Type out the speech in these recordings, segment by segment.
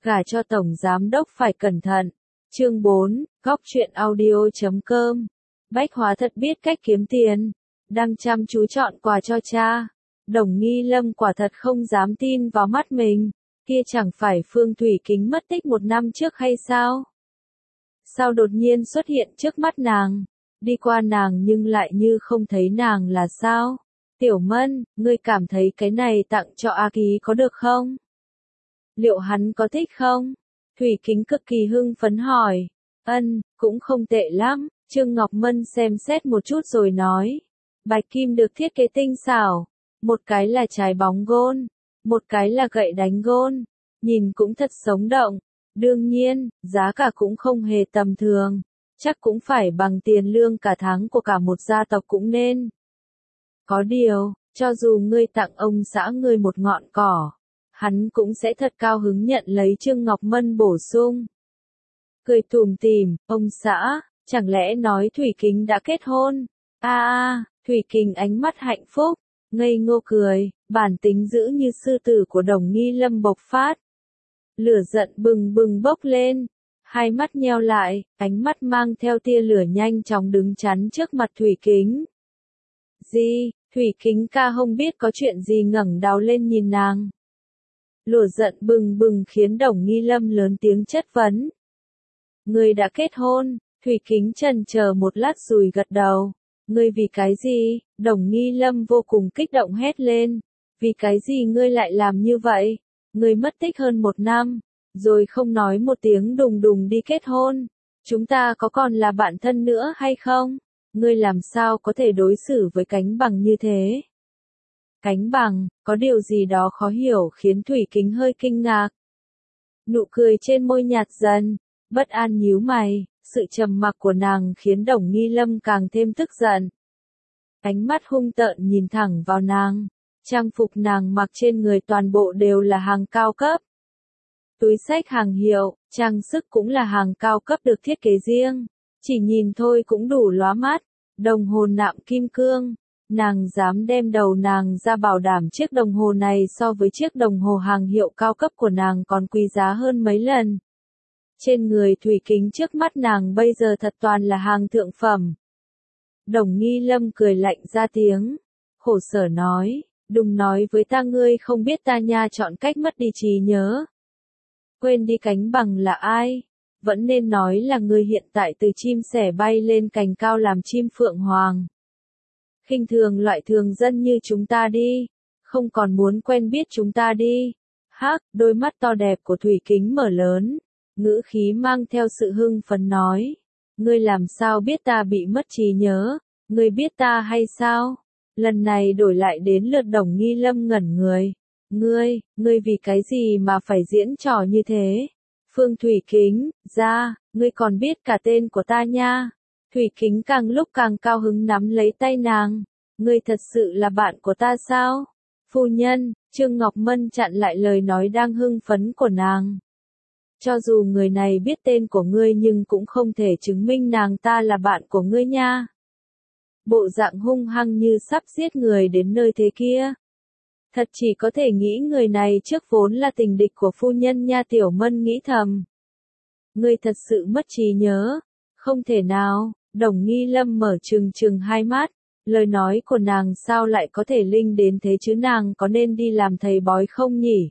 Gả cho tổng giám đốc phải cẩn thận. Chương 4, Góc truyện audio.com. Bách Hóa thật biết cách kiếm tiền, đang chăm chú chọn quà cho cha. Đồng Nghi Lâm quả thật không dám tin vào mắt mình, kia chẳng phải Phương Thủy Kính mất tích 1 năm trước hay sao? Sao đột nhiên xuất hiện trước mắt nàng, đi qua nàng nhưng lại như không thấy nàng là sao? Tiểu Mân, ngươi cảm thấy cái này tặng cho A Ký có được không? Liệu hắn có thích không? Thủy Kính cực kỳ hưng phấn hỏi. Cũng không tệ lắm. Trương Ngọc Mân xem xét một chút rồi nói. Bạch kim được thiết kế tinh xảo. Một cái là trái bóng gôn, một cái là gậy đánh gôn. Nhìn cũng thật sống động. Đương nhiên, giá cả cũng không hề tầm thường. Chắc cũng phải bằng tiền lương cả tháng của cả một gia tộc cũng nên. Có điều, cho dù ngươi tặng ông xã ngươi một ngọn cỏ, hắn cũng sẽ thật cao hứng nhận lấy. Trương Ngọc Mân bổ sung. Cười tủm tỉm, ông xã, chẳng lẽ nói Thủy Kính đã kết hôn? Thủy Kính ánh mắt hạnh phúc, ngây ngô cười, bản tính dữ như sư tử của Đồng Nghi Lâm bộc phát. Lửa giận bừng bừng bốc lên, hai mắt nheo lại, ánh mắt mang theo tia lửa nhanh chóng đứng chắn trước mặt Thủy Kính. Gì? Thủy Kính ca không biết có chuyện gì ngẩng đầu lên nhìn nàng. Lửa giận bừng bừng khiến Đồng Nghi Lâm lớn tiếng chất vấn. Ngươi đã kết hôn? Thủy Kính chần chờ một lát rồi gật đầu. Ngươi vì cái gì? Đồng Nghi Lâm vô cùng kích động hét lên. Vì cái gì ngươi lại làm như vậy? Ngươi mất tích hơn 1 năm, rồi không nói một tiếng đùng đùng đi kết hôn. Chúng ta có còn là bạn thân nữa hay không? Ngươi làm sao có thể đối xử với Cánh Bằng như thế? Cánh Bằng, có điều gì đó khó hiểu khiến Thủy Kính hơi kinh ngạc. Nụ cười trên môi nhạt dần, bất an nhíu mày, sự trầm mặc của nàng khiến Đồng Nghi Lâm càng thêm tức giận. Ánh mắt hung tợn nhìn thẳng vào nàng, trang phục nàng mặc trên người toàn bộ đều là hàng cao cấp. Túi xách hàng hiệu, trang sức cũng là hàng cao cấp được thiết kế riêng, chỉ nhìn thôi cũng đủ lóa mắt, đồng hồ nạm kim cương. Nàng dám đem đầu nàng ra bảo đảm chiếc đồng hồ này so với chiếc đồng hồ hàng hiệu cao cấp của nàng còn quý giá hơn mấy lần. Trên người Thủy Kính trước mắt nàng bây giờ thật toàn là hàng thượng phẩm. Đồng Nghi Lâm cười lạnh ra tiếng, khổ sở nói, đừng nói với ta ngươi không biết ta nha chọn cách mất đi trí nhớ. Quên đi Cánh Bằng là ai? Vẫn nên nói là ngươi hiện tại từ chim sẻ bay lên cành cao làm chim phượng hoàng. Khinh thường loại thường dân như chúng ta đi, không còn muốn quen biết chúng ta đi. Đôi mắt to đẹp của Thủy Kính mở lớn, ngữ khí mang theo sự hưng phấn nói. Ngươi làm sao biết ta bị mất trí nhớ, ngươi biết ta hay sao? Lần này đổi lại đến lượt Đồng Nghi Lâm ngẩn người. Ngươi vì cái gì mà phải diễn trò như thế? Phương Thủy Kính, ngươi còn biết cả tên của ta nha. Thủy Kính càng lúc càng cao hứng nắm lấy tay nàng. Ngươi thật sự là bạn của ta sao? Phu nhân, Trương Ngọc Mân chặn lại lời nói đang hưng phấn của nàng. Cho dù người này biết tên của ngươi nhưng cũng không thể chứng minh nàng ta là bạn của ngươi nha. Bộ dạng hung hăng như sắp giết người đến nơi thế kia. Thật chỉ có thể nghĩ người này trước vốn là tình địch của phu nhân nha. Tiểu Mân nghĩ thầm. Ngươi thật sự mất trí nhớ. Không thể nào. Đồng Nghi Lâm mở trừng hai mắt. Lời nói của nàng sao lại có thể linh đến thế chứ, nàng có nên đi làm thầy bói không nhỉ?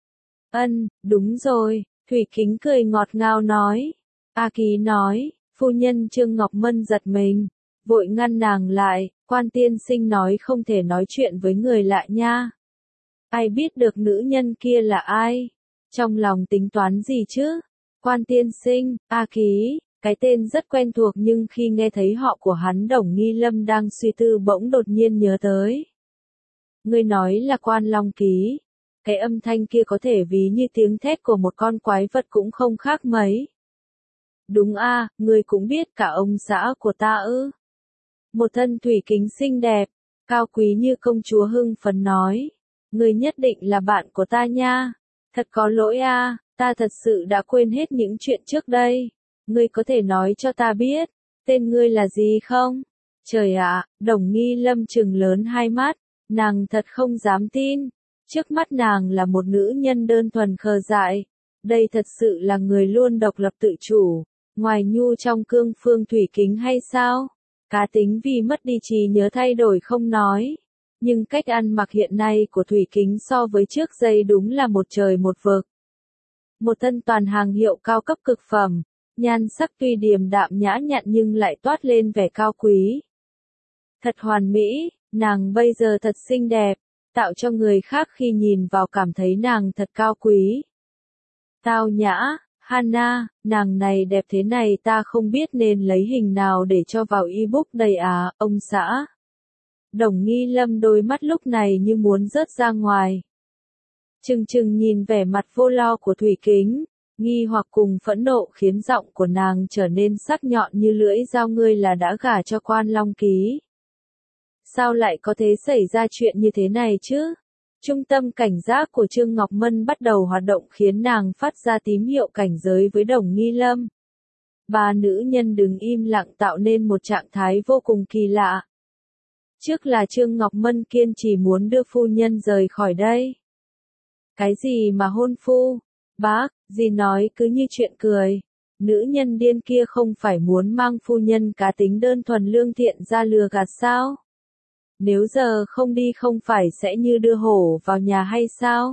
Đúng rồi. Thủy Kính cười ngọt ngào nói. A Ký nói. Phu nhân. Trương Ngọc Mân giật mình, vội ngăn nàng lại. Quan tiên sinh nói không thể nói chuyện với người lạ nha. Ai biết được nữ nhân kia là ai? Trong lòng tính toán gì chứ? Quan tiên sinh, A Ký, cái tên rất quen thuộc nhưng khi nghe thấy họ của hắn Đồng Nghi Lâm đang suy tư bỗng đột nhiên nhớ tới. Ngươi nói là Quan Long Ký. Cái âm thanh kia có thể ví như tiếng thét của một con quái vật cũng không khác mấy. Đúng ngươi cũng biết cả ông xã của ta ư? Một thân Thủy Kính xinh đẹp, cao quý như công chúa hưng phấn nói. Ngươi nhất định là bạn của ta nha. Thật có lỗi ta thật sự đã quên hết những chuyện trước đây. Ngươi có thể nói cho ta biết, tên ngươi là gì không? Trời ạ, Đồng Nghi Lâm trừng lớn hai mắt, nàng thật không dám tin. Trước mắt nàng là một nữ nhân đơn thuần khờ dại, Đây thật sự là người luôn độc lập tự chủ, ngoài nhu trong cương phương Thủy Kính hay sao? Cá tính vì mất đi trí nhớ thay đổi không nói. Nhưng cách ăn mặc hiện nay của Thủy Kính so với trước đây đúng là một trời một vực. Một thân toàn hàng hiệu cao cấp cực phẩm, nhan sắc tuy điềm đạm nhã nhặn nhưng lại toát lên vẻ cao quý. Thật hoàn mỹ, nàng bây giờ thật xinh đẹp, tạo cho người khác khi nhìn vào cảm thấy nàng thật cao quý. Tao nhã, Hana, nàng này đẹp thế này ta không biết nên lấy hình nào để cho vào ebook đây à, ông xã. Đồng Nghi Lâm đôi mắt lúc này như muốn rớt ra ngoài. Trừng trừng nhìn vẻ mặt vô lo của Thủy Kính, nghi hoặc cùng phẫn nộ khiến giọng của nàng trở nên sắc nhọn như lưỡi dao. Ngươi là đã gả cho Quan Long Ký. Sao lại có thể xảy ra chuyện như thế này chứ? Trung tâm cảnh giác của Trương Ngọc Mân bắt đầu hoạt động khiến nàng phát ra tín hiệu cảnh giới với Đồng Nghi Lâm. Ba nữ nhân đứng im lặng tạo nên một trạng thái vô cùng kỳ lạ. Trước là Trương Ngọc Mân kiên trì muốn đưa phu nhân rời khỏi đây. Cái gì mà hôn phu? Bác, dì nói cứ như chuyện cười. Nữ nhân điên kia không phải muốn mang phu nhân cá tính đơn thuần lương thiện ra lừa gạt sao? Nếu giờ không đi không phải sẽ như đưa hổ vào nhà hay sao?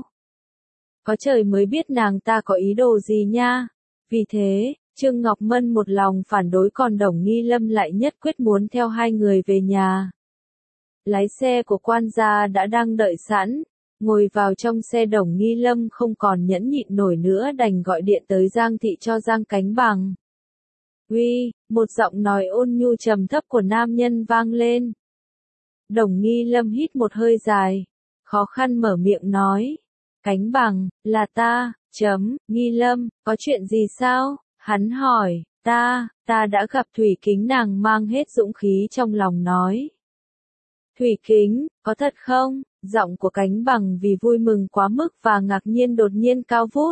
Có trời mới biết nàng ta có ý đồ gì nha. Vì thế, Trương Ngọc Mân một lòng phản đối còn Đồng Nghi Lâm lại nhất quyết muốn theo hai người về nhà. Lái xe của quan gia đã đang đợi sẵn. Ngồi vào trong xe Đồng Nghi Lâm không còn nhẫn nhịn nổi nữa đành gọi điện tới Giang Thị cho Giang Cánh Bằng. Uy, một giọng nói ôn nhu trầm thấp của nam nhân vang lên. Đồng Nghi Lâm hít một hơi dài, khó khăn mở miệng nói. Cánh Bằng, là ta, Nghi Lâm, có chuyện gì sao? Hắn hỏi, ta đã gặp Thủy Kính. Nàng mang hết dũng khí trong lòng nói. Thủy Kính, có thật không? Giọng của Cánh Bằng vì vui mừng quá mức và ngạc nhiên đột nhiên cao vút.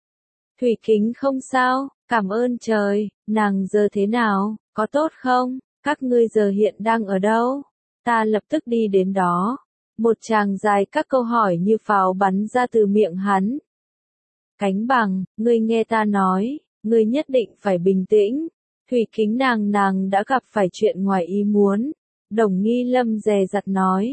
Thủy Kính không sao, cảm ơn trời, nàng giờ thế nào, có tốt không? Các ngươi giờ hiện đang ở đâu? Ta lập tức đi đến đó. Một tràng dài các câu hỏi như pháo bắn ra từ miệng hắn. Cánh Bằng, ngươi nghe ta nói, ngươi nhất định phải bình tĩnh. Thủy Kính nàng đã gặp phải chuyện ngoài ý muốn. Đồng Nghi Lâm dè dặt nói.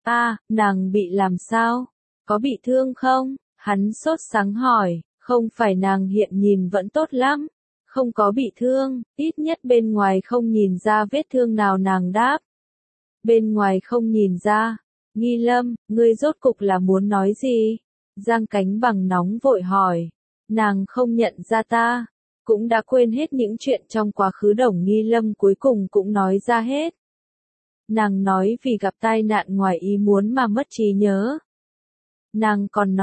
Nàng bị làm sao? Có bị thương không? Hắn sốt sắng hỏi, không phải nàng hiện nhìn vẫn tốt lắm. Không có bị thương, ít nhất bên ngoài không nhìn ra vết thương nào. Nàng đáp. Bên ngoài không nhìn ra. Nghi Lâm, ngươi rốt cục là muốn nói gì? Giang Cánh Bằng nóng vội hỏi. Nàng không nhận ra ta. Cũng đã quên hết những chuyện trong quá khứ. Đồng Nghi Lâm cuối cùng cũng nói ra hết. Nàng nói vì gặp tai nạn ngoài ý muốn mà mất trí nhớ. Nàng còn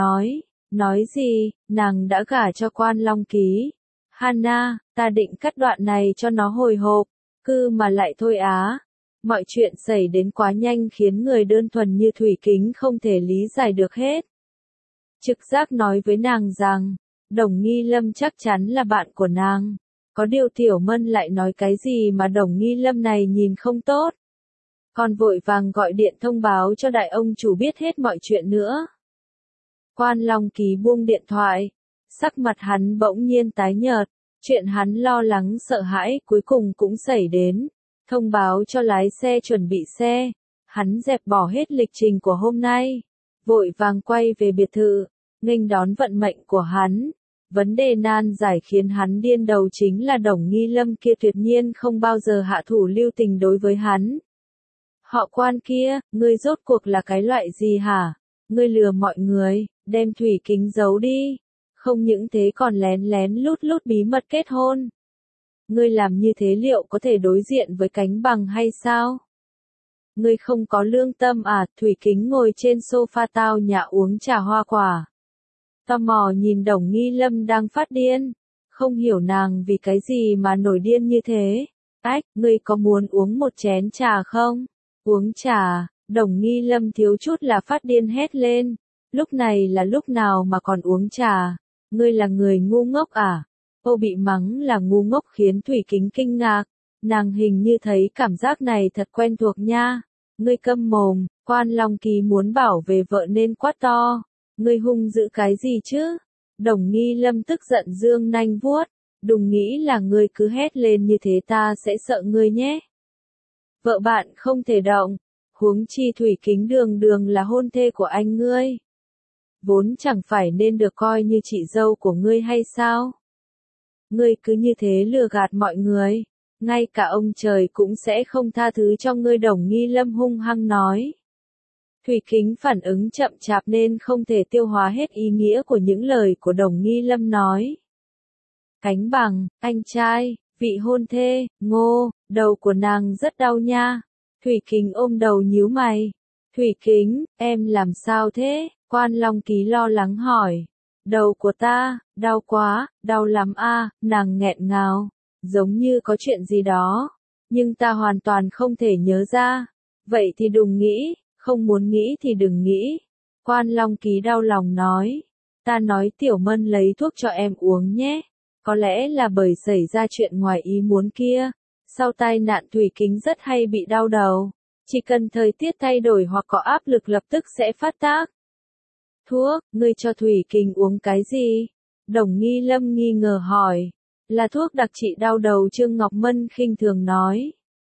nói gì, nàng đã gả cho Quan Long Ký. Hana, ta định cắt đoạn này cho nó hồi hộp, mà lại thôi á. Mọi chuyện xảy đến quá nhanh khiến người đơn thuần như Thủy Kính không thể lý giải được hết. Trực giác nói với nàng rằng, Đồng Nghi Lâm chắc chắn là bạn của nàng. Có điều Tiểu Mân lại nói cái gì mà Đồng Nghi Lâm này nhìn không tốt. Còn vội vàng gọi điện thông báo cho đại ông chủ biết hết mọi chuyện nữa. Quan Long Ký buông điện thoại. Sắc mặt hắn bỗng nhiên tái nhợt. Chuyện hắn lo lắng sợ hãi cuối cùng cũng xảy đến. Thông báo cho lái xe chuẩn bị xe. Hắn dẹp bỏ hết lịch trình của hôm nay. Vội vàng quay về biệt thự. Nghênh đón vận mệnh của hắn. Vấn đề nan giải khiến hắn điên đầu chính là Đồng Nghi Lâm kia tuyệt nhiên không bao giờ hạ thủ lưu tình đối với hắn. Họ Quan kia, ngươi rốt cuộc là cái loại gì hả? Ngươi lừa mọi người, đem Thủy Kính giấu đi. Không những thế còn lén lén lút bí mật kết hôn. Ngươi làm như thế liệu có thể đối diện với Cánh Bằng hay sao? Ngươi không có lương tâm à? Thủy Kính ngồi trên sofa tao nhã uống trà hoa quả. Tò mò nhìn Đồng Nghi Lâm đang phát điên. Không hiểu nàng vì cái gì mà nổi điên như thế. Ngươi có muốn uống một chén trà không? Uống trà, Đồng Nghi Lâm thiếu chút là phát điên hét lên. Lúc này là lúc nào mà còn uống trà? Ngươi là người ngu ngốc à? Cô bị mắng là ngu ngốc khiến Thủy Kính kinh ngạc. Nàng hình như thấy cảm giác này thật quen thuộc nha. Ngươi câm mồm, Quan Long Ký muốn bảo vệ vợ nên quát to. Ngươi hung dữ cái gì chứ? Đồng Nghi Lâm tức giận dương nanh vuốt, đừng nghĩ là ngươi cứ hét lên như thế ta sẽ sợ ngươi nhé. Vợ bạn không thể động, huống chi Thủy Kính đường đường là hôn thê của anh ngươi. Vốn chẳng phải nên được coi như chị dâu của ngươi hay sao? Ngươi cứ như thế lừa gạt mọi người, ngay cả ông trời cũng sẽ không tha thứ cho ngươi. Đồng Nghi Lâm hung hăng nói. Thủy Kính phản ứng chậm chạp nên không thể tiêu hóa hết ý nghĩa của những lời của Đồng Nghi Lâm nói. Cánh Bằng, anh trai, vị hôn thê, Ngô, đầu của nàng rất đau nha. Thủy Kính ôm đầu nhíu mày. Thủy Kính, em làm sao thế? Quan Long Ký lo lắng hỏi. Đầu của ta, đau quá, đau lắm a, nàng nghẹn ngào, giống như có chuyện gì đó, nhưng ta hoàn toàn không thể nhớ ra. Vậy thì đừng nghĩ, không muốn nghĩ thì đừng nghĩ. Quan Long Ký đau lòng nói. Ta nói Tiểu Mân lấy thuốc cho em uống nhé. Có lẽ là bởi xảy ra chuyện ngoài ý muốn kia. Sau tai nạn Thủy Kính rất hay bị đau đầu. Chỉ cần thời tiết thay đổi hoặc có áp lực lập tức sẽ phát tác. Thuốc, ngươi cho Thủy Kính uống cái gì? Đồng Nghi Lâm nghi ngờ hỏi. Là thuốc đặc trị đau đầu. Trương Ngọc Mân khinh thường nói.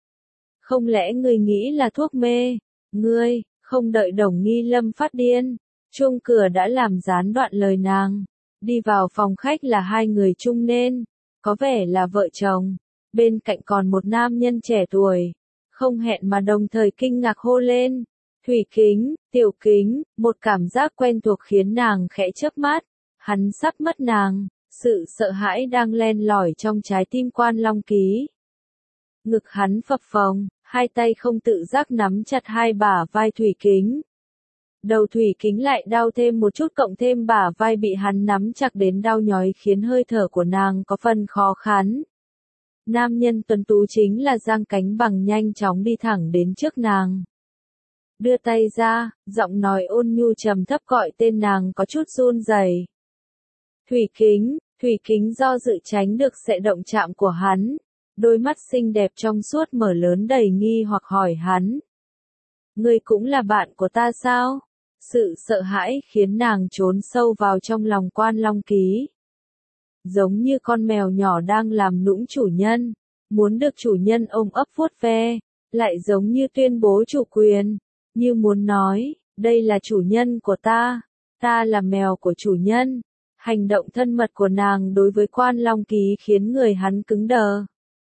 Không lẽ ngươi nghĩ là thuốc mê? Ngươi, không đợi Đồng Nghi Lâm phát điên. Chuông cửa đã làm gián đoạn lời nàng. Đi vào phòng khách là hai người trung niên, có vẻ là vợ chồng. Bên cạnh còn một nam nhân trẻ tuổi. Không hẹn mà đồng thời kinh ngạc hô lên. Thủy Kính, Tiểu Kính, một cảm giác quen thuộc khiến nàng khẽ chớp mắt. Hắn sắp mất nàng, sự sợ hãi đang len lỏi trong trái tim Quan Long Ký. Ngực hắn phập phồng, hai tay không tự giác nắm chặt hai bả vai Thủy Kính. Đầu Thủy Kính lại đau thêm một chút, cộng thêm bả vai bị hắn nắm chặt đến đau nhói khiến hơi thở của nàng có phần khó khăn. Nam nhân tuấn tú chính là Giang Cánh Bằng nhanh chóng đi thẳng đến trước nàng. Đưa tay ra, giọng nói ôn nhu trầm thấp gọi tên nàng có chút run rẩy. Thủy Kính do dự tránh được sự động chạm của hắn. Đôi mắt xinh đẹp trong suốt mở lớn đầy nghi hoặc hỏi hắn. Ngươi cũng là bạn của ta sao? Sự sợ hãi khiến nàng trốn sâu vào trong lòng Quan Long Ký. Giống như con mèo nhỏ đang làm nũng chủ nhân, muốn được chủ nhân ôm ấp vuốt ve, lại giống như tuyên bố chủ quyền, như muốn nói, đây là chủ nhân của ta là mèo của chủ nhân. Hành động thân mật của nàng đối với Quan Long Ký khiến người hắn cứng đờ.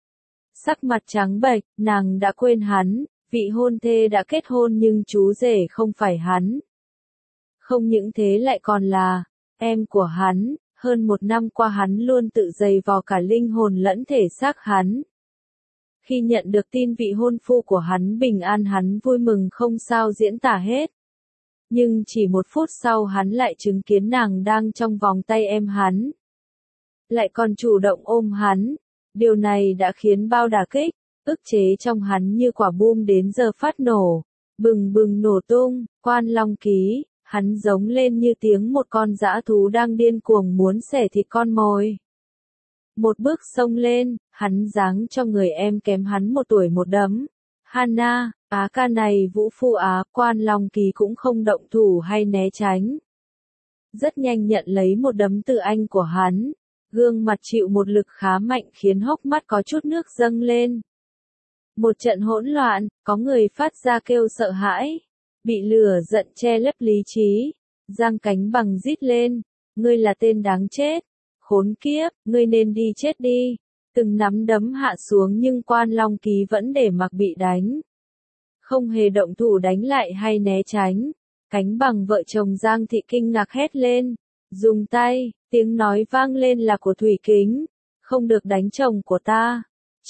Sắc mặt trắng bệch, nàng đã quên hắn, vị hôn thê đã kết hôn nhưng chú rể không phải hắn. Không những thế lại còn là em của hắn. Hơn một năm qua hắn luôn tự giày vò cả linh hồn lẫn thể xác hắn. Khi nhận được tin vị hôn phu của hắn bình an, hắn vui mừng không sao diễn tả hết. Nhưng chỉ một phút sau hắn lại chứng kiến nàng đang trong vòng tay em hắn. Lại còn chủ động ôm hắn. Điều này đã khiến bao đả kích, ức chế trong hắn như quả bom đến giờ phát nổ. Bừng bừng nổ tung. Quan Long Ký. Hắn giống lên như tiếng một con dã thú đang điên cuồng muốn xẻ thịt con mồi. Một bước xông lên, hắn giáng cho người em kém hắn một tuổi một đấm. Hana, ca này Vũ Phu Quan Long Ký cũng không động thủ hay né tránh. Rất nhanh nhận lấy một đấm từ anh của hắn. Gương mặt chịu một lực khá mạnh khiến hốc mắt có chút nước dâng lên. Một trận hỗn loạn, có người phát ra kêu sợ hãi. Bị lửa giận che lấp lý trí. Giang Cánh Bằng rít lên. Ngươi là tên đáng chết. Khốn kiếp, ngươi nên đi chết đi. Từng nắm đấm hạ xuống nhưng Quan Long Ký vẫn để mặc bị đánh. Không hề động thủ đánh lại hay né tránh. Cánh Bằng vợ chồng Giang Thị kinh ngạc hét lên. Dùng tay, tiếng nói vang lên là của Thủy Kính. Không được đánh chồng của ta.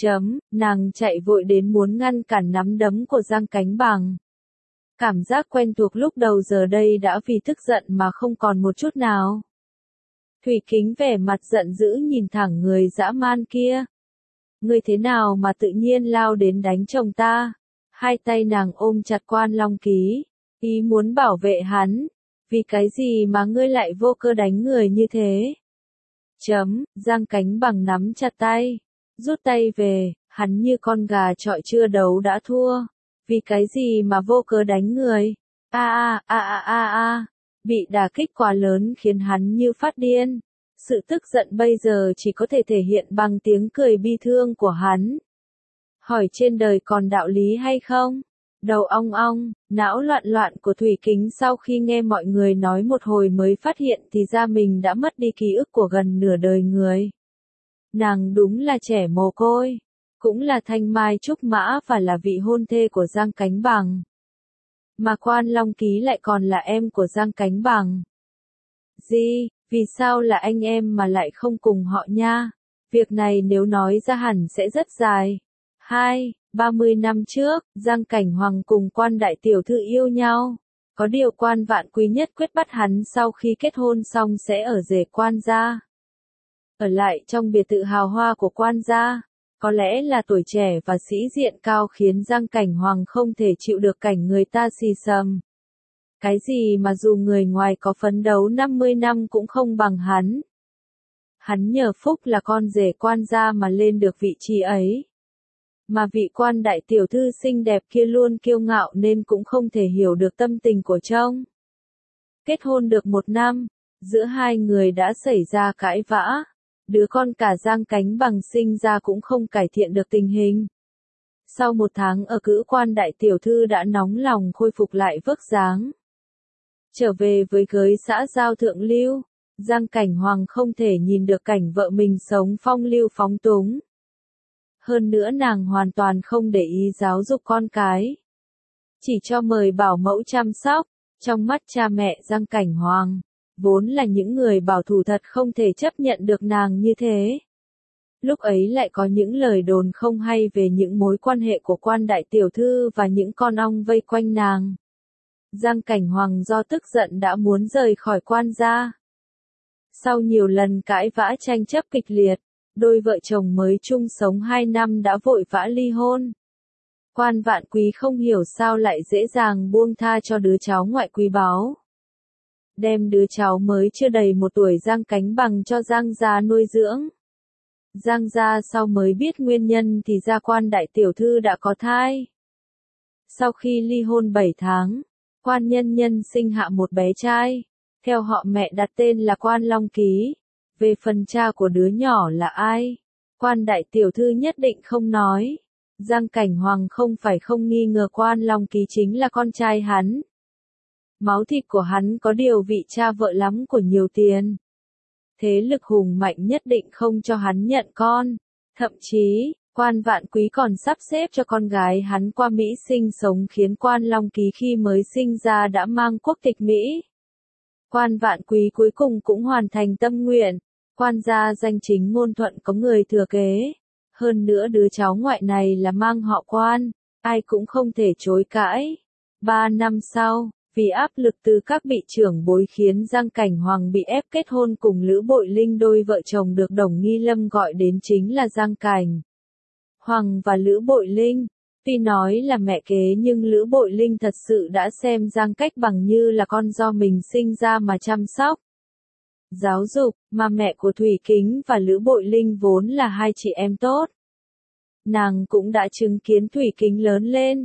Nàng chạy vội đến muốn ngăn cản nắm đấm của Giang Cánh Bằng. Cảm giác quen thuộc lúc đầu giờ đây đã vì tức giận mà không còn một chút nào. Thủy Kính vẻ mặt giận dữ nhìn thẳng người dã man kia. Ngươi thế nào mà tự nhiên lao đến đánh chồng ta? Hai tay nàng ôm chặt Quan Long Ký, ý muốn bảo vệ hắn. Vì cái gì mà ngươi lại vô cơ đánh người như thế? Giang Cánh Bằng nắm chặt tay, rút tay về, hắn như con gà chọi chưa đấu đã thua. Vì cái gì mà vô cớ đánh người? Bị đả kích quá lớn khiến hắn như phát điên. Sự tức giận bây giờ chỉ có thể thể hiện bằng tiếng cười bi thương của hắn. Hỏi trên đời còn đạo lý hay không? Đầu ong ong, não loạn loạn của Thủy Kính sau khi nghe mọi người nói một hồi mới phát hiện thì ra mình đã mất đi ký ức của gần nửa đời người. Nàng đúng là trẻ mồ côi, cũng là thanh mai trúc mã và là vị hôn thê của Giang Cánh Bằng. Mà Quan Long Ký lại còn là em của Giang Cánh Bằng. Gì, vì sao là anh em mà lại không cùng họ nha? Việc này nếu nói ra hẳn sẽ rất dài. 30 năm trước, Giang Cảnh Hoàng cùng Quan đại tiểu thư yêu nhau. Có điều Quan Vạn Quý nhất quyết bắt hắn sau khi kết hôn xong sẽ ở rể Quan gia. Ở lại trong biệt thự hào hoa của Quan gia. Có lẽ là tuổi trẻ và sĩ diện cao khiến Giang Cảnh Hoàng không thể chịu được cảnh người ta xì xầm. Cái gì mà dù người ngoài có phấn đấu 50 năm cũng không bằng hắn. Hắn nhờ phúc là con rể Quan gia mà lên được vị trí ấy. Mà vị Quan đại tiểu thư xinh đẹp kia luôn kiêu ngạo nên cũng không thể hiểu được tâm tình của chồng. Kết hôn được 1 năm, giữa hai người đã xảy ra cãi vã. Đứa con cả Giang Cánh Bằng sinh ra cũng không cải thiện được tình hình. Sau 1 tháng ở cữ Quan đại tiểu thư đã nóng lòng khôi phục lại vóc dáng. Trở về với gới xã giao thượng lưu, Giang Cảnh Hoàng không thể nhìn được cảnh vợ mình sống phong lưu phóng túng. Hơn nữa nàng hoàn toàn không để ý giáo dục con cái. Chỉ cho mời bảo mẫu chăm sóc, trong mắt cha mẹ Giang Cảnh Hoàng, vốn là những người bảo thủ thật không thể chấp nhận được nàng như thế. Lúc ấy lại có những lời đồn không hay về những mối quan hệ của Quan đại tiểu thư và những con ong vây quanh nàng. Giang Cảnh Hoàng do tức giận đã muốn rời khỏi Quan gia. Sau nhiều lần cãi vã tranh chấp kịch liệt, đôi vợ chồng mới chung sống 2 năm đã vội vã ly hôn. Quan Vạn Quý không hiểu sao lại dễ dàng buông tha cho đứa cháu ngoại quý báu. Đem đứa cháu mới chưa đầy 1 tuổi Giang Cánh Bằng cho Giang gia nuôi dưỡng. Giang gia sau mới biết nguyên nhân thì ra Quan đại tiểu thư đã có thai. Sau khi ly hôn 7 tháng, Quan nhân nhân sinh hạ một bé trai. Theo họ mẹ đặt tên là Quan Long Ký. Về phần cha của đứa nhỏ là ai? Quan đại tiểu thư nhất định không nói. Giang Cảnh Hoàng không phải không nghi ngờ Quan Long Ký chính là con trai hắn. Máu thịt của hắn có điều vị cha vợ lắm của nhiều tiền. Thế lực hùng mạnh nhất định không cho hắn nhận con. Thậm chí, Quan Vạn Quý còn sắp xếp cho con gái hắn qua Mỹ sinh sống khiến Quan Long Ký khi mới sinh ra đã mang quốc tịch Mỹ. Quan Vạn Quý cuối cùng cũng hoàn thành tâm nguyện. Quan gia danh chính ngôn thuận có người thừa kế. Hơn nữa đứa cháu ngoại này là mang họ Quan, ai cũng không thể chối cãi. 3 năm sau, vì áp lực từ các vị trưởng bối khiến Giang Cảnh Hoàng bị ép kết hôn cùng Lữ Bội Linh, đôi vợ chồng được Đồng Nghi Lâm gọi đến chính là Giang Cảnh Hoàng và Lữ Bội Linh. Tuy nói là mẹ kế nhưng Lữ Bội Linh thật sự đã xem Giang Cách Bằng như là con do mình sinh ra mà chăm sóc. Giáo dục, mà mẹ của Thủy Kính và Lữ Bội Linh vốn là hai chị em tốt. Nàng cũng đã chứng kiến Thủy Kính lớn lên.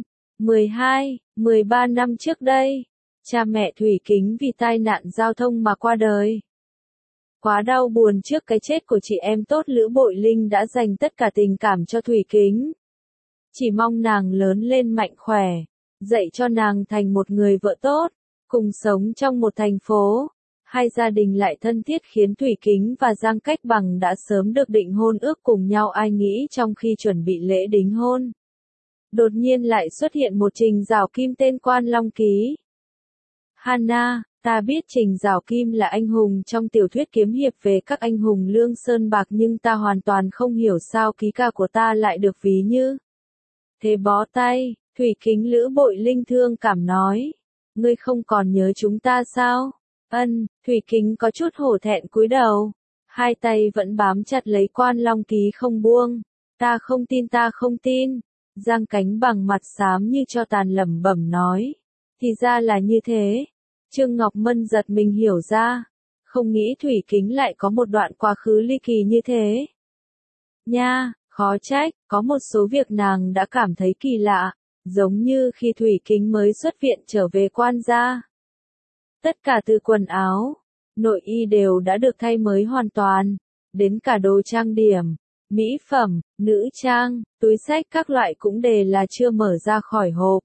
13 năm trước đây, cha mẹ Thủy Kính vì tai nạn giao thông mà qua đời. Quá đau buồn trước cái chết của chị em tốt, Lữ Bội Linh đã dành tất cả tình cảm cho Thủy Kính. Chỉ mong nàng lớn lên mạnh khỏe, dạy cho nàng thành một người vợ tốt, cùng sống trong một thành phố. Hai gia đình lại thân thiết khiến Thủy Kính và Giang Cách Bằng đã sớm được định hôn ước cùng nhau, ai nghĩ trong khi chuẩn bị lễ đính hôn. Đột nhiên lại xuất hiện một Trình Giảo Kim tên Quan Long Ký. Hana, ta biết Trình Giảo Kim là anh hùng trong tiểu thuyết kiếm hiệp về các anh hùng Lương Sơn Bạc, nhưng ta hoàn toàn không hiểu sao ký ca của ta lại được ví như thế bó tay. Thủy Kính Lữ Bội Linh thương cảm nói. Ngươi không còn nhớ chúng ta sao? Thủy Kính có chút hổ thẹn cúi đầu. Hai tay vẫn bám chặt lấy Quan Long Ký không buông. Ta không tin, ta không tin. Giang Cánh Bằng mặt xám như cho tàn lẩm bẩm nói. Thì ra là như thế. Trương Ngọc Mân giật mình hiểu ra. Không nghĩ Thủy Kính lại có một đoạn quá khứ ly kỳ như thế. Nha, khó trách, có một số việc nàng đã cảm thấy kỳ lạ. Giống như khi Thủy Kính mới xuất viện trở về Quan gia. Tất cả từ quần áo, nội y đều đã được thay mới hoàn toàn, đến cả đồ trang điểm, mỹ phẩm, nữ trang, túi xách các loại cũng đều là chưa mở ra khỏi hộp.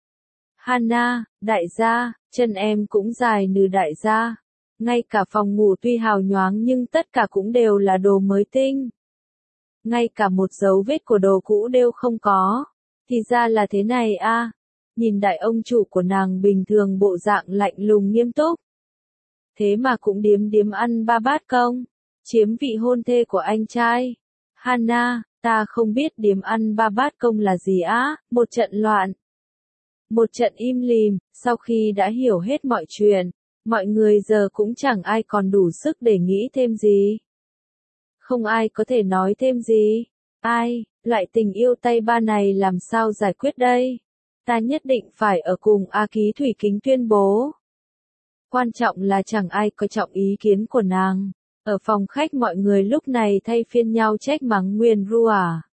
Hana, đại gia, chân em cũng dài như đại gia. Ngay cả phòng ngủ tuy hào nhoáng nhưng tất cả cũng đều là đồ mới tinh. Ngay cả một dấu vết của đồ cũ đều không có. Thì ra là thế này a. Nhìn đại ông chủ của nàng bình thường bộ dạng lạnh lùng nghiêm túc. Thế mà cũng điếm điếm ăn 3 bát công. Chiếm vị hôn thê của anh trai. Hana, ta không biết điếm ăn 3 bát công là gì á. Một trận loạn. Một trận im lìm, sau khi đã hiểu hết mọi chuyện, mọi người giờ cũng chẳng ai còn đủ sức để nghĩ thêm gì. Không ai có thể nói thêm gì. Ai, loại tình yêu tay ba này làm sao giải quyết đây? Ta nhất định phải ở cùng A Ký Thủy Kính tuyên bố. Quan trọng là chẳng ai coi trọng ý kiến của nàng. Ở phòng khách mọi người lúc này thay phiên nhau trách mắng nguyền rủa.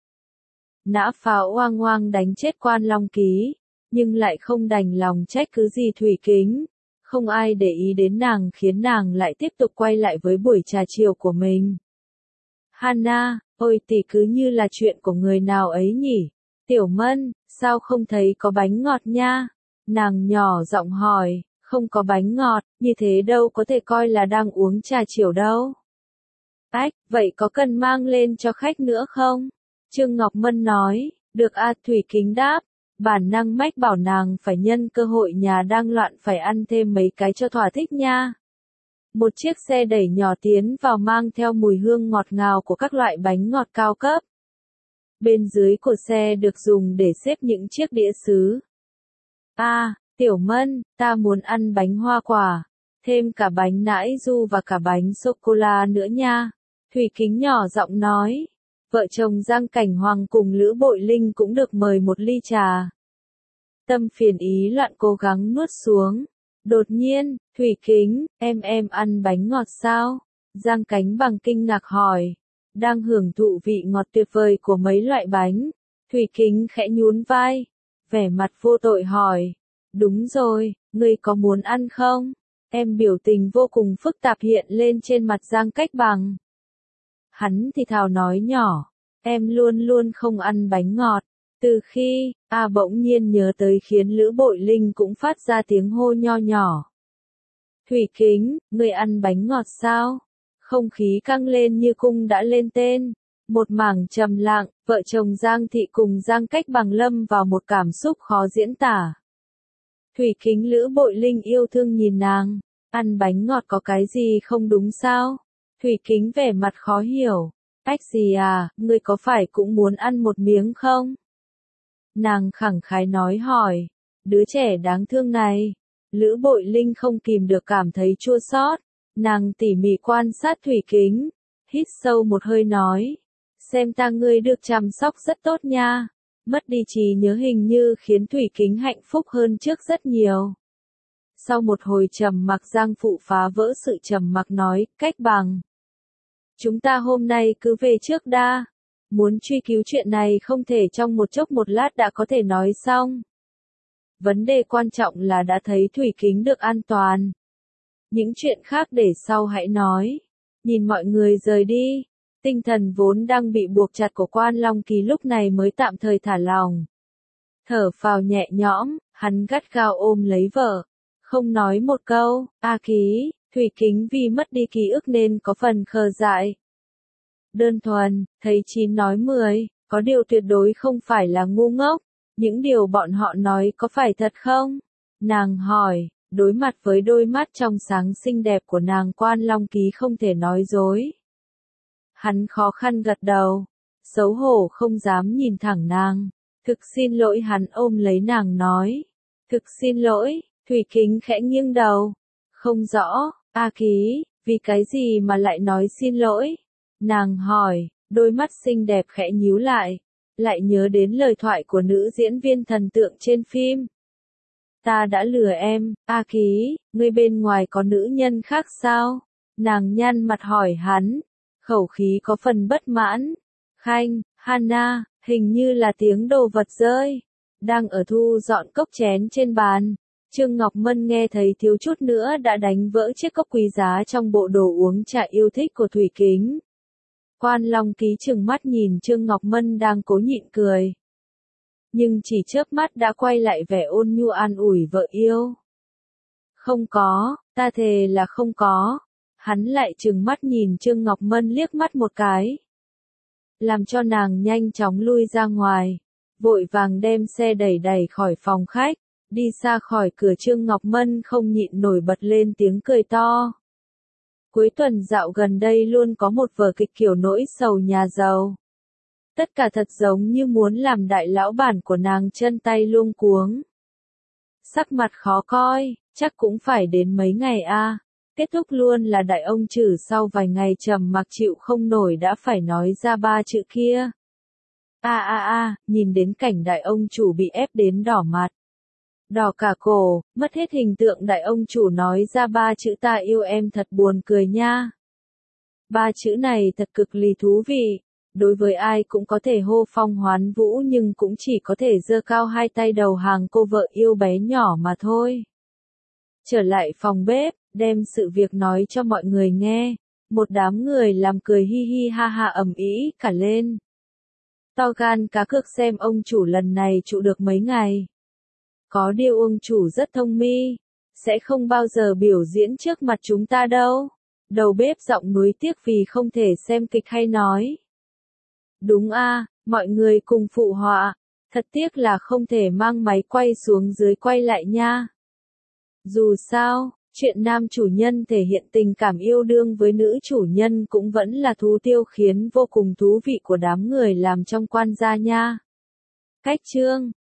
Nã pháo oang oang đánh chết Quan Long Ký, nhưng lại không đành lòng trách cứ gì Thủy Kính. Không ai để ý đến nàng khiến nàng lại tiếp tục quay lại với buổi trà chiều của mình. Hana, ôi tỷ cứ như là chuyện của người nào ấy nhỉ? Tiểu Mân, sao không thấy có bánh ngọt nha? Nàng nhỏ giọng hỏi, không có bánh ngọt, như thế đâu có thể coi là đang uống trà chiều đâu. Ách, vậy có cần mang lên cho khách nữa không? Trương Ngọc Mân nói, được a. Thủy Kính đáp, bản năng mách bảo nàng phải nhân cơ hội nhà đang loạn phải ăn thêm mấy cái cho thỏa thích nha. Một chiếc xe đẩy nhỏ tiến vào mang theo mùi hương ngọt ngào của các loại bánh ngọt cao cấp. Bên dưới của xe được dùng để xếp những chiếc đĩa sứ. Tiểu Mân, ta muốn ăn bánh hoa quả, thêm cả bánh nãi du và cả bánh sô-cô-la nữa nha. Thủy Kính nhỏ giọng nói. Vợ chồng Giang Cảnh Hoàng cùng Lữ Bội Linh cũng được mời một ly trà. Tâm phiền ý loạn cố gắng nuốt xuống. Đột nhiên, Thủy Kính, em ăn bánh ngọt sao? Giang Cánh Bằng kinh ngạc hỏi. Đang hưởng thụ vị ngọt tuyệt vời của mấy loại bánh. Thủy Kính khẽ nhún vai. Vẻ mặt vô tội hỏi. Đúng rồi, ngươi có muốn ăn không? Em biểu tình vô cùng phức tạp hiện lên trên mặt Giang Cách Bằng. Hắn thì thào nói nhỏ. Em luôn luôn không ăn bánh ngọt. Từ khi, bỗng nhiên nhớ tới khiến Lữ Bội Linh cũng phát ra tiếng hô nho nhỏ. Thủy Kính, ngươi ăn bánh ngọt sao? Không khí căng lên như cung đã lên tên. Một mảng trầm lặng, vợ chồng Giang Thị cùng Giang Cách Bằng lâm vào một cảm xúc khó diễn tả. Thủy Kính Lữ Bội Linh yêu thương nhìn nàng. Ăn bánh ngọt có cái gì không đúng sao? Thủy Kính vẻ mặt khó hiểu. Ách gì à, ngươi có phải cũng muốn ăn một miếng không? Nàng khẳng khái nói hỏi. Đứa trẻ đáng thương này. Lữ Bội Linh không kìm được cảm thấy chua xót. Nàng tỉ mỉ quan sát Thủy Kính. Hít sâu một hơi nói. Xem ta ngươi được chăm sóc rất tốt nha. Mất đi trí nhớ hình như khiến Thủy Kính hạnh phúc hơn trước rất nhiều. Sau một hồi trầm mặc Giang Phụ phá vỡ sự trầm mặc nói, Cách Bằng. Chúng ta hôm nay cứ về trước đa. Muốn truy cứu chuyện này không thể trong một chốc một lát đã có thể nói xong. Vấn đề quan trọng là đã thấy Thủy Kính được an toàn. Những chuyện khác để sau hãy nói. Nhìn mọi người rời đi. Tinh thần vốn đang bị buộc chặt của Quan Long Kỳ lúc này mới tạm thời thả lòng. Thở phào nhẹ nhõm, hắn gắt gao ôm lấy vợ. Không nói một câu, Ký, Thủy Kính vì mất đi ký ức nên có phần khờ dại. Đơn thuần, thấy 9 nói 10, có điều tuyệt đối không phải là ngu ngốc. Những điều bọn họ nói có phải thật không? Nàng hỏi, đối mặt với đôi mắt trong sáng xinh đẹp của nàng Quan Long Ký không thể nói dối. Hắn khó khăn gật đầu, xấu hổ không dám nhìn thẳng nàng. Thực xin lỗi hắn ôm lấy nàng nói. Thực xin lỗi, Thủy Kính khẽ nghiêng đầu. Không rõ, Ký, vì cái gì mà lại nói xin lỗi? Nàng hỏi, đôi mắt xinh đẹp khẽ nhíu lại. Lại nhớ đến lời thoại của nữ diễn viên thần tượng trên phim. Ta đã lừa em, Ký, ngươi bên ngoài có nữ nhân khác sao? Nàng nhăn mặt hỏi hắn. Khẩu khí có phần bất mãn. Khanh, Hana, hình như là tiếng đồ vật rơi. Đang ở thu dọn cốc chén trên bàn. Trương Ngọc Mân nghe thấy thiếu chút nữa đã đánh vỡ chiếc cốc quý giá trong bộ đồ uống trà yêu thích của Thủy Kính. Quan Long Ký trừng mắt nhìn Trương Ngọc Mân đang cố nhịn cười. Nhưng chỉ chớp mắt đã quay lại vẻ ôn nhu an ủi vợ yêu. Không có, ta thề là không có. Hắn lại trừng mắt nhìn Trương Ngọc Mân liếc mắt một cái. Làm cho nàng nhanh chóng lui ra ngoài. Vội vàng đem xe đẩy khỏi phòng khách. Đi xa khỏi cửa Trương Ngọc Mân không nhịn nổi bật lên tiếng cười to. Cuối tuần dạo gần đây luôn có một vở kịch kiểu nỗi sầu nhà giàu. Tất cả thật giống như muốn làm đại lão bản của nàng chân tay luống cuống. Sắc mặt khó coi, chắc cũng phải đến mấy ngày a. Kết thúc luôn là đại ông Trử sau vài ngày trầm mặc chịu không nổi đã phải nói ra ba chữ kia. Nhìn đến cảnh đại ông chủ bị ép đến đỏ mặt. Đỏ cả cổ, mất hết hình tượng đại ông chủ nói ra ba chữ ta yêu em thật buồn cười nha. Ba chữ này thật cực lì thú vị. Đối với ai cũng có thể hô phong hoán vũ nhưng cũng chỉ có thể giơ cao hai tay đầu hàng cô vợ yêu bé nhỏ mà thôi. Trở lại phòng bếp, đem sự việc nói cho mọi người nghe. Một đám người làm cười hi hi ha ha ầm ĩ cả lên. To gan cá cược xem ông chủ lần này trụ được mấy ngày. Có điều ông chủ rất thông minh, sẽ không bao giờ biểu diễn trước mặt chúng ta đâu. Đầu bếp giọng nuối tiếc vì không thể xem kịch hay nói. Đúng mọi người cùng phụ họa. Thật tiếc là không thể mang máy quay xuống dưới quay lại nha. Dù sao, chuyện nam chủ nhân thể hiện tình cảm yêu đương với nữ chủ nhân cũng vẫn là thú tiêu khiến vô cùng thú vị của đám người làm trong quan gia nha. Cách chương